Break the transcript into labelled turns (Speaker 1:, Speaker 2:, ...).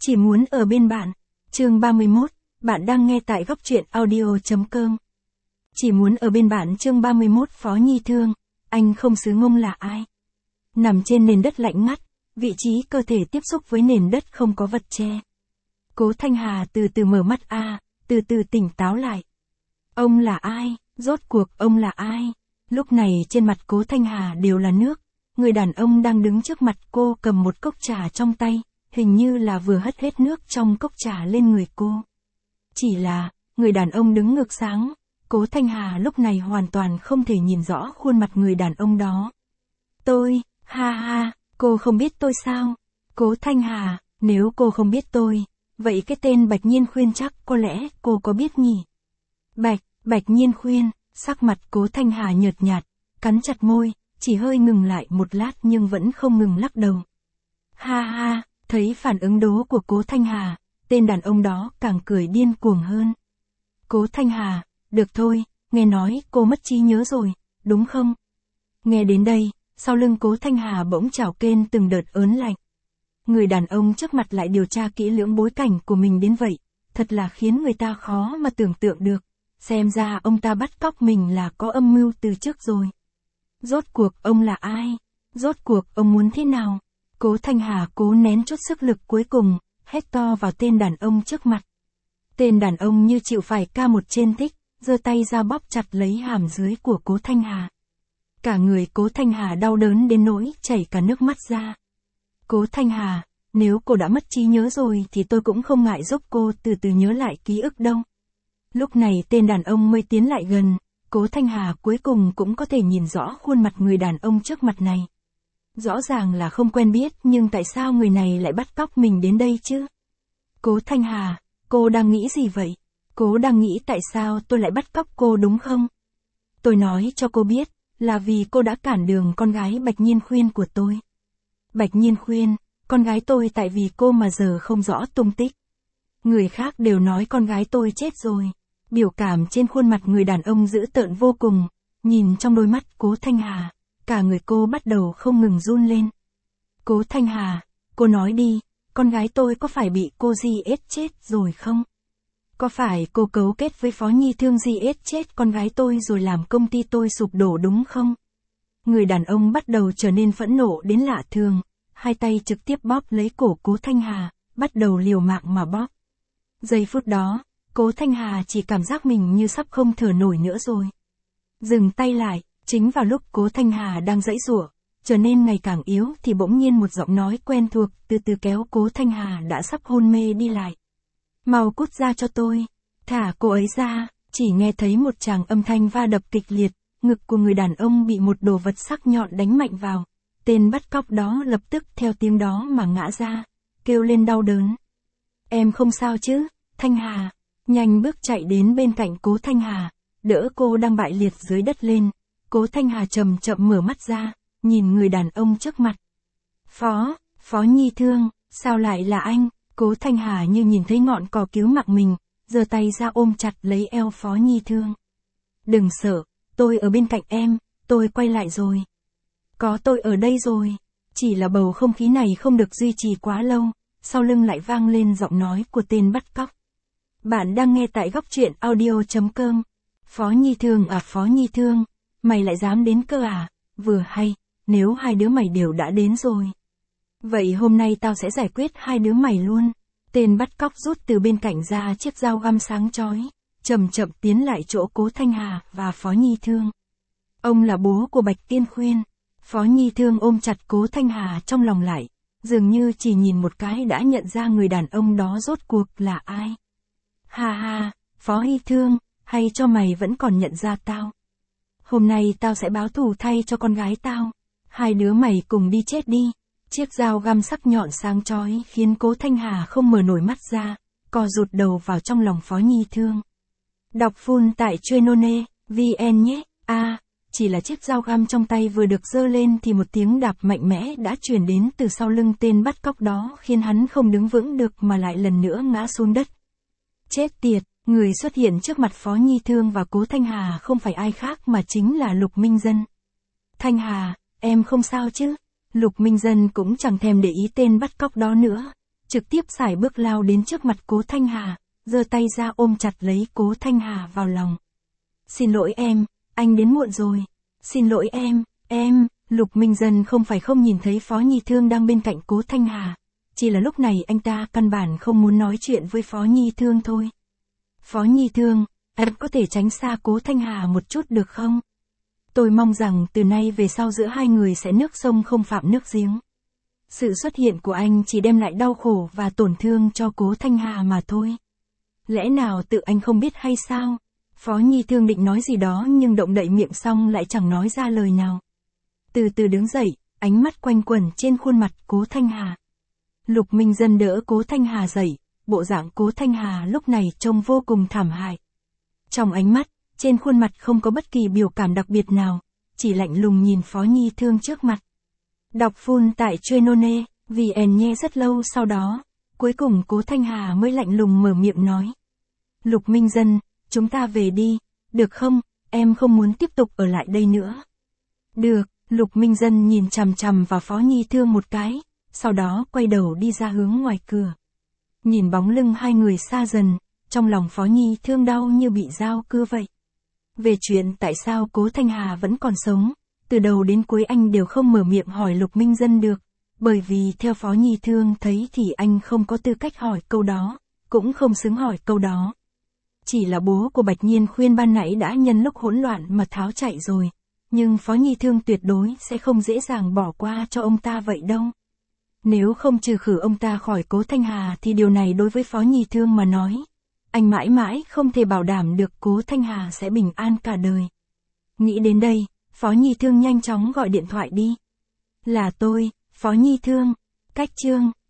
Speaker 1: Chỉ muốn ở bên bạn. Chương 31, bạn đang nghe tại góc truyện audio.com. Chỉ muốn ở bên bạn chương 31 Phó Nhi Thương, anh không xứ Ngông là ai? Nằm trên nền đất lạnh ngắt, vị trí cơ thể tiếp xúc với nền đất không có vật che. Cố Thanh Hà từ từ mở mắt từ từ tỉnh táo lại. Ông là ai? Rốt cuộc ông là ai? Lúc này trên mặt Cố Thanh Hà đều là nước. Người đàn ông đang đứng trước mặt cô cầm một cốc trà trong tay, hình như là vừa hất hết nước trong cốc trà lên người cô. Chỉ là, người đàn ông đứng ngược sáng, Cố Thanh Hà lúc này hoàn toàn không thể nhìn rõ khuôn mặt người đàn ông đó. Tôi, ha, cô không biết tôi sao? Cố Thanh Hà, nếu cô không biết tôi, vậy cái tên Bạch Nhiên Khuyên chắc có lẽ cô có biết nhỉ? Bạch Nhiên Khuyên, sắc mặt Cố Thanh Hà nhợt nhạt, cắn chặt môi, chỉ hơi ngừng lại một lát nhưng vẫn không ngừng lắc đầu. Ha, thấy phản ứng đố của Cố Thanh Hà, tên đàn ông đó càng cười điên cuồng hơn. Cố Thanh Hà, được thôi, nghe nói cô mất trí nhớ rồi, đúng không? Nghe đến đây, sau lưng Cố Thanh Hà bỗng trào kên từng đợt ớn lạnh. Người đàn ông trước mặt lại điều tra kỹ lưỡng bối cảnh của mình đến vậy, thật là khiến người ta khó mà tưởng tượng được. Xem ra ông ta bắt cóc mình là có âm mưu từ trước rồi. Rốt cuộc ông là ai? Rốt cuộc ông muốn thế nào? Cố Thanh Hà cố nén chút sức lực cuối cùng, hét to vào tên đàn ông trước mặt. Tên đàn ông như chịu phải ca một trên tích, giơ tay ra bóp chặt lấy hàm dưới của Cố Thanh Hà. Cả người Cố Thanh Hà đau đớn đến nỗi chảy cả nước mắt ra. Cố Thanh Hà, nếu cô đã mất trí nhớ rồi thì tôi cũng không ngại giúp cô từ từ nhớ lại ký ức đâu. Lúc này tên đàn ông mới tiến lại gần, Cố Thanh Hà cuối cùng cũng có thể nhìn rõ khuôn mặt người đàn ông trước mặt này. Rõ ràng là không quen biết nhưng tại sao người này lại bắt cóc mình đến đây chứ? Cố Thanh Hà, cô đang nghĩ gì vậy? Cô đang nghĩ tại sao tôi lại bắt cóc cô đúng không? Tôi nói cho cô biết, là vì cô đã cản đường con gái Bạch Nhiên Khuyên của tôi. Bạch Nhiên Khuyên, con gái tôi tại vì cô mà giờ không rõ tung tích. Người khác đều nói con gái tôi chết rồi. Biểu cảm trên khuôn mặt người đàn ông dữ tợn vô cùng, nhìn trong đôi mắt Cố Thanh Hà, cả người cô bắt đầu không ngừng run lên. Cố Thanh Hà, cô nói đi, con gái tôi có phải bị cô GS chết rồi không? Có phải cô cấu kết với Phó Nhi Thương GS chết con gái tôi rồi làm công ty tôi sụp đổ đúng không? Người đàn ông bắt đầu trở nên phẫn nộ đến lạ thường, hai tay trực tiếp bóp lấy cổ Cố Thanh Hà, bắt đầu liều mạng mà bóp. Giây phút đó, Cố Thanh Hà chỉ cảm giác mình như sắp không thở nổi nữa rồi. Dừng tay lại, chính vào lúc Cố Thanh Hà đang giãy giụa, trở nên ngày càng yếu thì bỗng nhiên một giọng nói quen thuộc từ từ kéo Cố Thanh Hà đã sắp hôn mê đi lại. Mau cút ra cho tôi, thả cô ấy ra, chỉ nghe thấy một tràng âm thanh va đập kịch liệt, ngực của người đàn ông bị một đồ vật sắc nhọn đánh mạnh vào. Tên bắt cóc đó lập tức theo tiếng đó mà ngã ra, kêu lên đau đớn. Em không sao chứ, Thanh Hà? Nhanh bước chạy đến bên cạnh Cố Thanh Hà, đỡ cô đang bại liệt dưới đất lên. Cố Thanh Hà chậm chậm mở mắt ra, nhìn người đàn ông trước mặt. Phó Nhi Thương, sao lại là anh? Cố Thanh Hà như nhìn thấy ngọn cỏ cứu mạng mình, giơ tay ra ôm chặt lấy eo Phó Nhi Thương. Đừng sợ, tôi ở bên cạnh em, tôi quay lại rồi. Có tôi ở đây rồi. Chỉ là bầu không khí này không được duy trì quá lâu, sau lưng lại vang lên giọng nói của tên bắt cóc. Bạn đang nghe tại góc truyện audio.com. Phó Nhi Thương à, Phó Nhi Thương, mày lại dám đến cơ à? Vừa hay, nếu hai đứa mày đều đã đến rồi. Vậy hôm nay tao sẽ giải quyết hai đứa mày luôn. Tên bắt cóc rút từ bên cạnh ra chiếc dao găm sáng chói, chậm chậm tiến lại chỗ Cố Thanh Hà và Phó Nhi Thương. Ông là bố của Bạch Tiên Khuyên. Phó Nhi Thương ôm chặt Cố Thanh Hà trong lòng lại, dường như chỉ nhìn một cái đã nhận ra người đàn ông đó rốt cuộc là ai. Ha, Phó Nhi Thương, hay cho mày vẫn còn nhận ra tao. Hôm nay tao sẽ báo thù thay cho con gái tao. Hai đứa mày cùng đi chết đi. Chiếc dao găm sắc nhọn sáng chói khiến Cố Thanh Hà không mở nổi mắt ra, co rụt đầu vào trong lòng Phó Nhi Thương. Đọc full tại Chuenone.vn nhé. Chỉ là chiếc dao găm trong tay vừa được giơ lên thì một tiếng đạp mạnh mẽ đã truyền đến từ sau lưng tên bắt cóc đó khiến hắn không đứng vững được mà lại lần nữa ngã xuống đất. Chết tiệt, người xuất hiện trước mặt Phó Nhi Thương và Cố Thanh Hà không phải ai khác mà chính là Lục Minh Dân. Thanh Hà, em không sao chứ? Lục Minh Dân cũng chẳng thèm để ý tên bắt cóc đó nữa. trực tiếp sải bước lao đến trước mặt Cố Thanh Hà, giơ tay ra ôm chặt lấy Cố Thanh Hà vào lòng. Xin lỗi em, anh đến muộn rồi. Xin lỗi em. Lục Minh Dân không phải không nhìn thấy Phó Nhi Thương đang bên cạnh Cố Thanh Hà, chỉ là lúc này anh ta căn bản không muốn nói chuyện với Phó Nhi Thương thôi. Phó Nhi Thương, em có thể tránh xa Cố Thanh Hà một chút được không? Tôi mong rằng từ nay về sau giữa hai người sẽ nước sông không phạm nước giếng. Sự xuất hiện của anh chỉ đem lại đau khổ và tổn thương cho Cố Thanh Hà mà thôi. Lẽ nào tự anh không biết hay sao? Phó Nhi Thương định nói gì đó nhưng động đậy miệng xong lại chẳng nói ra lời nào. Từ từ đứng dậy, ánh mắt quanh quẩn trên khuôn mặt Cố Thanh Hà. Lục Minh Dân đỡ Cố Thanh Hà dậy, bộ dạng Cố Thanh Hà lúc này trông vô cùng thảm hại. Trong ánh mắt, trên khuôn mặt không có bất kỳ biểu cảm đặc biệt nào, chỉ lạnh lùng nhìn Phó Nhi Thương trước mặt. Đọc full tại Chuyên.ne, VN nghe rất lâu sau đó, cuối cùng Cố Thanh Hà mới lạnh lùng mở miệng nói. Lục Minh Dân, chúng ta về đi, được không, em không muốn tiếp tục ở lại đây nữa. Được, Lục Minh Dân nhìn chằm chằm vào Phó Nhi Thương một cái, sau đó quay đầu đi ra hướng ngoài cửa. Nhìn bóng lưng hai người xa dần, trong lòng Phó Nhi Thương đau như bị dao cưa vậy. Về chuyện tại sao Cố Thanh Hà vẫn còn sống, từ đầu đến cuối anh đều không mở miệng hỏi Lục Minh Dân được, bởi vì theo Phó Nhi Thương thấy thì anh không có tư cách hỏi câu đó, cũng không xứng hỏi câu đó. Chỉ là bố của Bạch Nhiên khuyên ban nãy đã nhân lúc hỗn loạn mà tháo chạy rồi, nhưng Phó Nhi Thương tuyệt đối sẽ không dễ dàng bỏ qua cho ông ta vậy đâu. Nếu không trừ khử ông ta khỏi Cố Thanh Hà thì điều này đối với Phó Nhi Thương mà nói, anh mãi mãi không thể bảo đảm được Cố Thanh Hà sẽ bình an cả đời. Nghĩ đến đây, Phó Nhi Thương nhanh chóng gọi điện thoại đi. Là tôi, Phó Nhi Thương, cách chương.